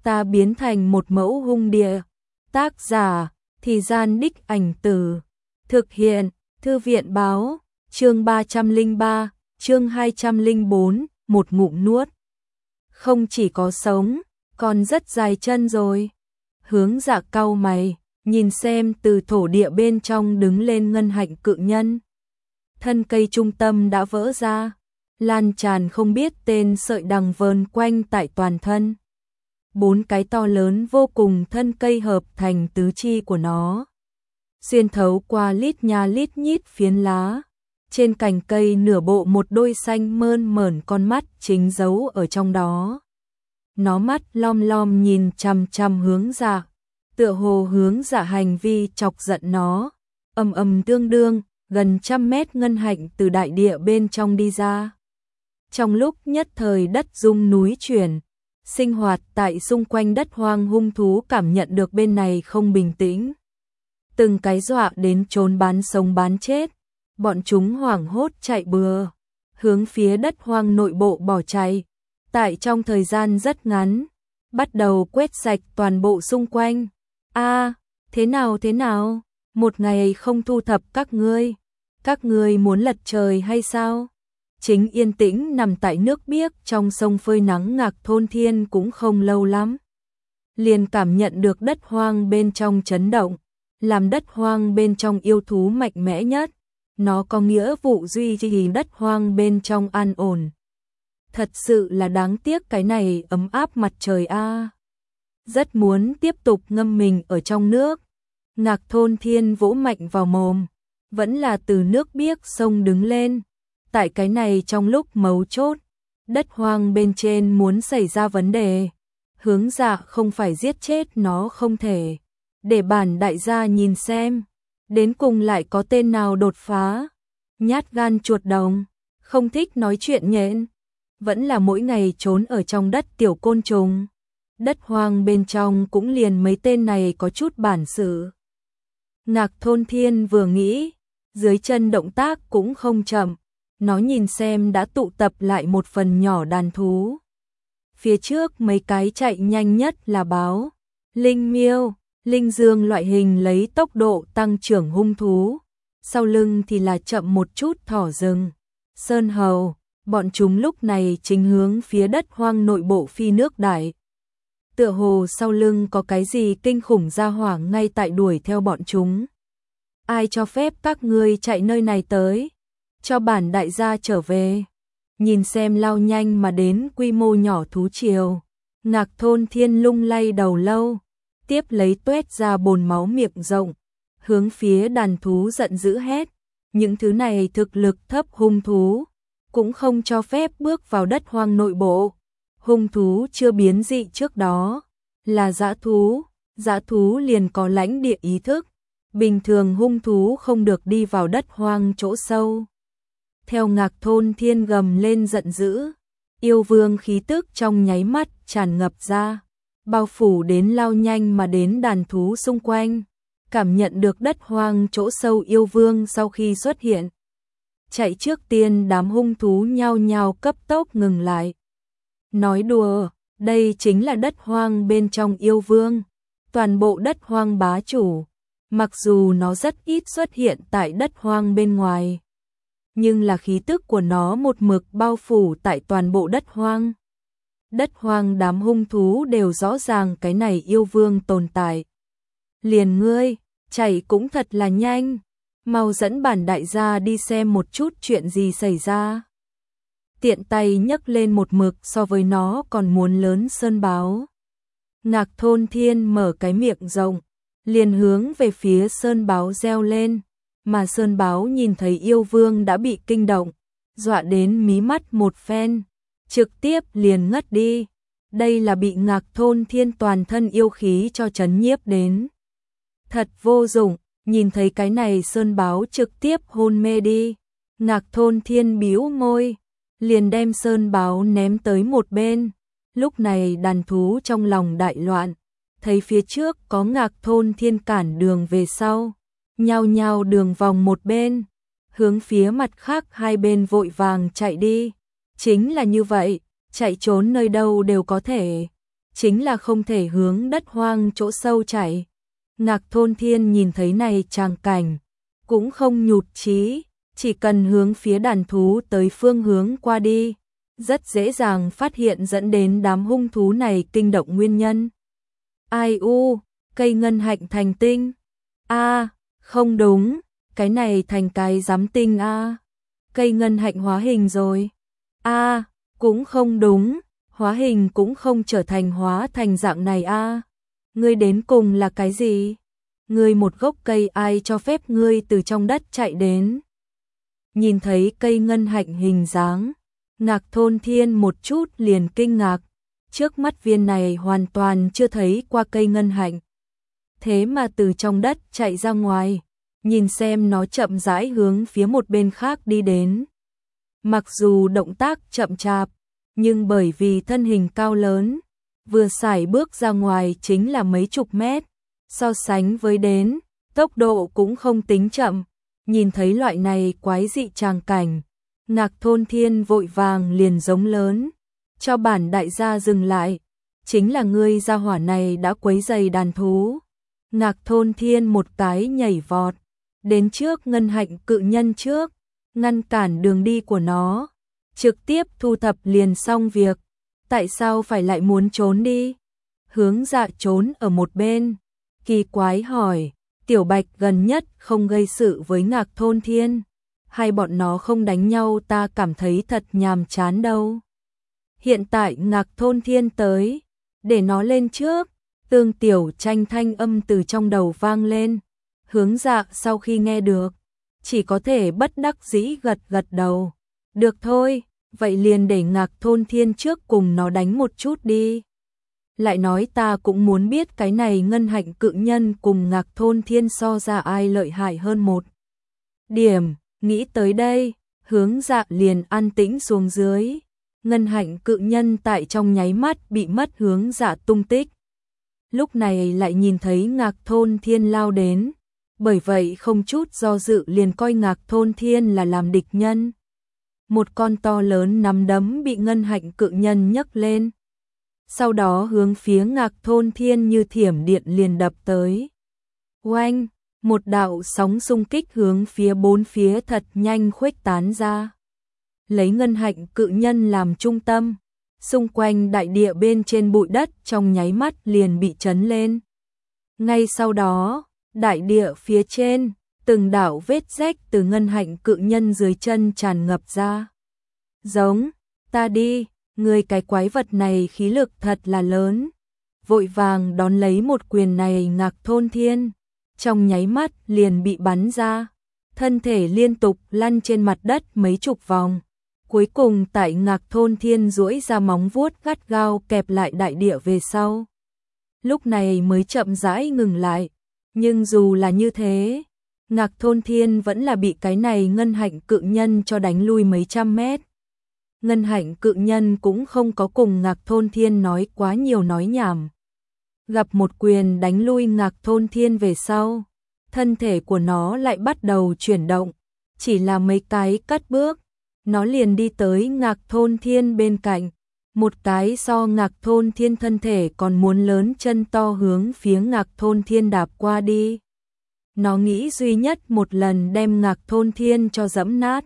ta biến thành một mẫu hung địa. Tác giả, Thì Gian Đích Ảnh Tử. Thực hiện, Thư viện báo, chương 303, chương 204, một ngụm nuốt. Không chỉ có sống, còn rất dài chân rồi. Hướng Dạ cau mày, nhìn xem từ thổ địa bên trong đứng lên ngân hạnh cự nhân. Thân cây trung tâm đã vỡ ra, lan tràn không biết tên sợi đằng vờn quanh tại toàn thân. 4 cái to lớn vô cùng thân cây hợp thành tứ chi của nó, xuyên thấu qua lít nha lít nhít phiến lá. Trên cành cây nửa bộ một đôi xanh mơn mởn con mắt chính giấu ở trong đó. Nó mắt lom lom nhìn chằm chằm Hướng Dạ, tựa hồ Hướng Dạ hành vi chọc giận nó. Ầm ầm tương đương, gần 100 mét ngân hạnh từ đại địa bên trong đi ra. Trong lúc nhất thời đất rung núi chuyển, sinh hoạt tại xung quanh đất hoang hung thú cảm nhận được bên này không bình tĩnh. Từng cái dọa đến trốn bán sống bán chết, bọn chúng hoảng hốt chạy bừa, hướng phía đất hoang nội bộ bỏ chạy. Tại trong thời gian rất ngắn, bắt đầu quét sạch toàn bộ xung quanh. Thế nào, một ngày không thu thập các ngươi muốn lật trời hay sao? Chính yên tĩnh nằm tại nước biếc trong sông phơi nắng Ngạc Thôn Thiên cũng không lâu lắm, liền cảm nhận được đất hoang bên trong chấn động, làm đất hoang bên trong yêu thú mạnh mẽ nhất, nó có nghĩa vụ duy trì đất hoang bên trong an ổn. Thật sự là đáng tiếc cái này ấm áp mặt trời a. Rất muốn tiếp tục ngâm mình ở trong nước. Ngạc Thôn Thiên vỗ mạnh vào mồm, vẫn là từ nước biếc sông đứng lên. Tại cái này trong lúc mấu chốt, đất hoang bên trên muốn xảy ra vấn đề, Hướng Dạ không phải giết chết nó không thể. Để bản đại gia nhìn xem, đến cùng lại có tên nào đột phá. Nhát gan chuột đồng, không thích nói chuyện nhện, vẫn là mỗi ngày trốn ở trong đất tiểu côn trùng. Đất hoang bên trong cũng liền mấy tên này có chút bản sự. Ngạc Thôn Thiên vừa nghĩ, dưới chân động tác cũng không chậm, nó nhìn xem đã tụ tập lại một phần nhỏ đàn thú. Phía trước mấy cái chạy nhanh nhất là báo, linh miêu, linh dương loại hình lấy tốc độ tăng trưởng hung thú. Sau lưng thì là chậm một chút thỏ rừng, sơn hầu, bọn chúng lúc này chính hướng phía đất hoang nội bộ phi nước đại. Tựa hồ sau lưng có cái gì kinh khủng ra hỏa ngay tại đuổi theo bọn chúng. Ai cho phép các ngươi chạy nơi này tới? Cho bản đại gia trở về. Nhìn xem lao nhanh mà đến quy mô nhỏ thú triều, Ngạc Thôn Thiên lung lay đầu lâu, tiếp lấy tuét ra bồn máu miệng rộng, hướng phía đàn thú giận dữ hét. Những thứ này thực lực thấp hung thú, cũng không cho phép bước vào đất hoang nội bộ. Hung thú chưa biến dị trước đó, là dã thú liền có lãnh địa ý thức. Bình thường hung thú không được đi vào đất hoang chỗ sâu. Theo Ngạc Thôn Thiên gầm lên giận dữ, yêu vương khí tức trong nháy mắt tràn ngập ra, bao phủ đến lao nhanh mà đến đàn thú xung quanh. Cảm nhận được đất hoang chỗ sâu yêu vương sau khi xuất hiện, chạy trước tiên đám hung thú nhao nhao cấp tốc ngừng lại. Nói đùa, đây chính là đất hoang bên trong yêu vương, toàn bộ đất hoang bá chủ. Mặc dù nó rất ít xuất hiện tại đất hoang bên ngoài, nhưng là khí tức của nó một mực bao phủ tại toàn bộ đất hoang. Đất hoang đám hung thú đều rõ ràng cái này yêu vương tồn tại. Liền ngươi, chạy cũng thật là nhanh, mau dẫn bản đại gia đi xem một chút chuyện gì xảy ra. Tiện tay nhấc lên một mực so với nó còn muốn lớn sơn báo. Ngạc Thôn Thiên mở cái miệng rộng, liền hướng về phía sơn báo reo lên, mà sơn báo nhìn thấy yêu vương đã bị kinh động, dọa đến mí mắt một phen, trực tiếp liền ngất đi. Đây là bị Ngạc Thôn Thiên toàn thân yêu khí cho chấn nhiếp đến. Thật vô dụng, nhìn thấy cái này sơn báo trực tiếp hôn mê đi. Ngạc Thôn Thiên bĩu môi, liền đem sơn báo ném tới một bên. Lúc này đàn thú trong lòng đại loạn, thấy phía trước có Ngạc Thôn Thiên cản đường về sau, nhao nhao đường vòng một bên, hướng phía mặt khác hai bên vội vàng chạy đi. Chính là như vậy, chạy trốn nơi đâu đều có thể. chính là không thể hướng đất hoang chỗ sâu chạy. Ngạc Thôn Thiên nhìn thấy này tràng cảnh, cũng không nhụt chí, chỉ cần hướng phía đàn thú tới phương hướng qua đi, rất dễ dàng phát hiện dẫn đến đám hung thú này kinh động nguyên nhân. Ai u, cây ngân hạnh thành tinh. A, không đúng, cái này thành cái giám tinh a. Cây ngân hạnh hóa hình rồi. A, cũng không đúng, hóa hình cũng không trở thành hóa thành dạng này a. Ngươi đến cùng là cái gì? Ngươi một gốc cây ai cho phép ngươi từ trong đất chạy đến? Nhìn thấy cây ngân hạnh hình dáng, Ngạc Thôn Thiên một chút liền kinh ngạc, trước mắt viên này hoàn toàn chưa thấy qua cây ngân hạnh. Thế mà từ trong đất chạy ra ngoài, nhìn xem nó chậm rãi hướng phía một bên khác đi đến. Mặc dù động tác chậm chạp, nhưng bởi vì thân hình cao lớn, vừa sải bước ra ngoài chính là mấy chục mét, so sánh với đến, tốc độ cũng không tính chậm. Nhìn thấy loại này quái dị tràng cảnh, Ngạc Thôn Thiên vội vàng liền giống lớn, cho bản đại gia dừng lại, chính là ngươi gia hỏa này đã quấy rầy đàn thú. Ngạc Thôn Thiên một cái nhảy vọt, đến trước ngân hạnh cự nhân trước, ngăn cản đường đi của nó, trực tiếp thu thập liền xong việc. Tại sao phải lại muốn trốn đi? Hướng Dạ trốn ở một bên, kỳ quái hỏi, Tiểu Bạch gần nhất không gây sự với Ngạc Thôn Thiên, hay bọn nó không đánh nhau ta cảm thấy thật nhàm chán đâu. Hiện tại Ngạc Thôn Thiên tới, để nó lên trước. Tương Tiểu Tranh thanh âm từ trong đầu vang lên. Hướng Dạ sau khi nghe được, chỉ có thể bất đắc dĩ gật gật đầu. Được thôi, vậy liền để Ngạc Thôn Thiên trước cùng nó đánh một chút đi. Lại nói ta cũng muốn biết cái này ngân hạnh cự nhân cùng Ngạc Thôn Thiên so ra ai lợi hại hơn một điểm. Nghĩ tới đây, Hướng Dạ liền an tĩnh xuống dưới. Ngân hạnh cự nhân tại trong nháy mắt bị mất Hướng Dạ tung tích. Lúc này lại nhìn thấy Ngạc Thôn Thiên lao đến, bởi vậy không chút do dự liền coi Ngạc Thôn Thiên là làm địch nhân. Một con to lớn nắm đấm bị ngân hạnh cự nhân nhấc lên, sau đó hướng phía Ngạc Thôn Thiên như thiểm điện liền đập tới. Oanh, một đạo sóng xung kích hướng phía bốn phía thật nhanh khuếch tán ra. Lấy ngân hạnh cự nhân làm trung tâm, xung quanh đại địa bên trên bụi đất trong nháy mắt liền bị chấn lên. Ngay sau đó, đại địa phía trên, từng đạo vết rách từ ngân hạnh cự nhân dưới chân tràn ngập ra. Giống, ta đi, người cái quái vật này khí lực thật là lớn. Vội vàng đón lấy một quyền này Ngạc Thôn Thiên, trong nháy mắt liền bị bắn ra. Thân thể liên tục lăn trên mặt đất mấy chục vòng. Cuối cùng tại Ngạc Thôn Thiên duỗi ra móng vuốt gắt gao kẹp lại đại địa về sau. Lúc này mới chậm rãi ngừng lại. Nhưng dù là như thế, Ngạc Thôn Thiên vẫn là bị cái này ngân hạnh cự nhân cho đánh lui mấy trăm mét. Ngân hạnh cự nhân cũng không có cùng Ngạc Thôn Thiên nói quá nhiều nói nhảm. Gặp một quyền đánh lui Ngạc Thôn Thiên về sau, thân thể của nó lại bắt đầu chuyển động. Chỉ là mấy cái cất bước, nó liền đi tới Ngạc Thôn Thiên bên cạnh. Một cái so Ngạc Thôn Thiên thân thể còn muốn lớn chân to hướng phía Ngạc Thôn Thiên đạp qua đi. Nó nghĩ duy nhất một lần đem Ngạc Thôn Thiên cho dẫm nát.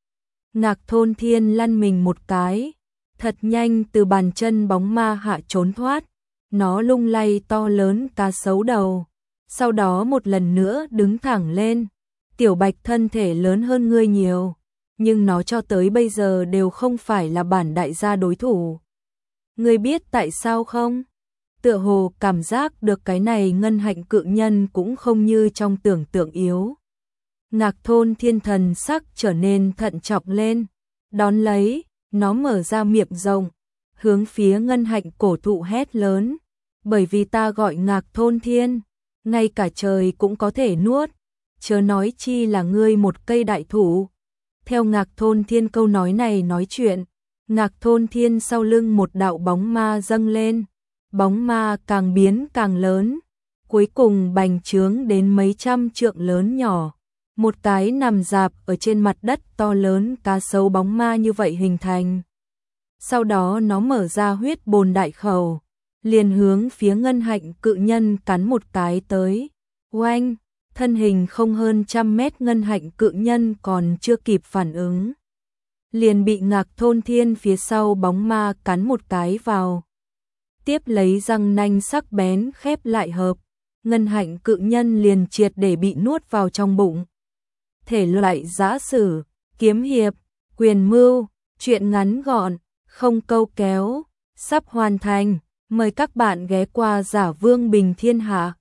Ngạc Thôn Thiên lăn mình một cái, thật nhanh từ bàn chân bóng ma hạ trốn thoát. Nó lung lay to lớn cá sấu đầu, sau đó một lần nữa đứng thẳng lên. Tiểu Bạch thân thể lớn hơn ngươi nhiều, nhưng nó cho tới bây giờ đều không phải là bản đại gia đối thủ. Ngươi biết tại sao không? Tựa hồ cảm giác được cái này ngân hạnh cự nhân cũng không như trong tưởng tượng yếu. Ngạc Thôn Thiên thần sắc trở nên thận trọng lên, đón lấy, nó mở ra miệng rộng, hướng phía ngân hạnh cổ thụ hét lớn, bởi vì ta gọi Ngạc Thôn Thiên, ngay cả trời cũng có thể nuốt, chớ nói chi là ngươi một cây đại thụ. Theo Ngạc Thôn Thiên câu nói này nói chuyện, Ngạc Thôn Thiên sau lưng một đạo bóng ma dâng lên, bóng ma càng biến càng lớn, cuối cùng bành trướng đến mấy trăm trượng lớn nhỏ. Một cái nằm rạp ở trên mặt đất to lớn cá sấu bóng ma như vậy hình thành. Sau đó nó mở ra huyết bồn đại khẩu, liền hướng phía Ngân Hạnh cự nhân cắn một cái tới. Oanh, thân hình không hơn 100 mét Ngân Hạnh cự nhân còn chưa kịp phản ứng, liền bị Ngạc Thôn Thiên phía sau bóng ma cắn một cái vào. Tiếp lấy răng nanh sắc bén khép lại hợp, Ngân Hạnh cự nhân liền triệt để bị nuốt vào trong bụng. Thể loại giã sử, kiếm hiệp, quyền mưu, truyện ngắn gọn, không câu kéo, sắp hoàn thành. Mời các bạn ghé qua Giả Vương Bình Thiên Hạ.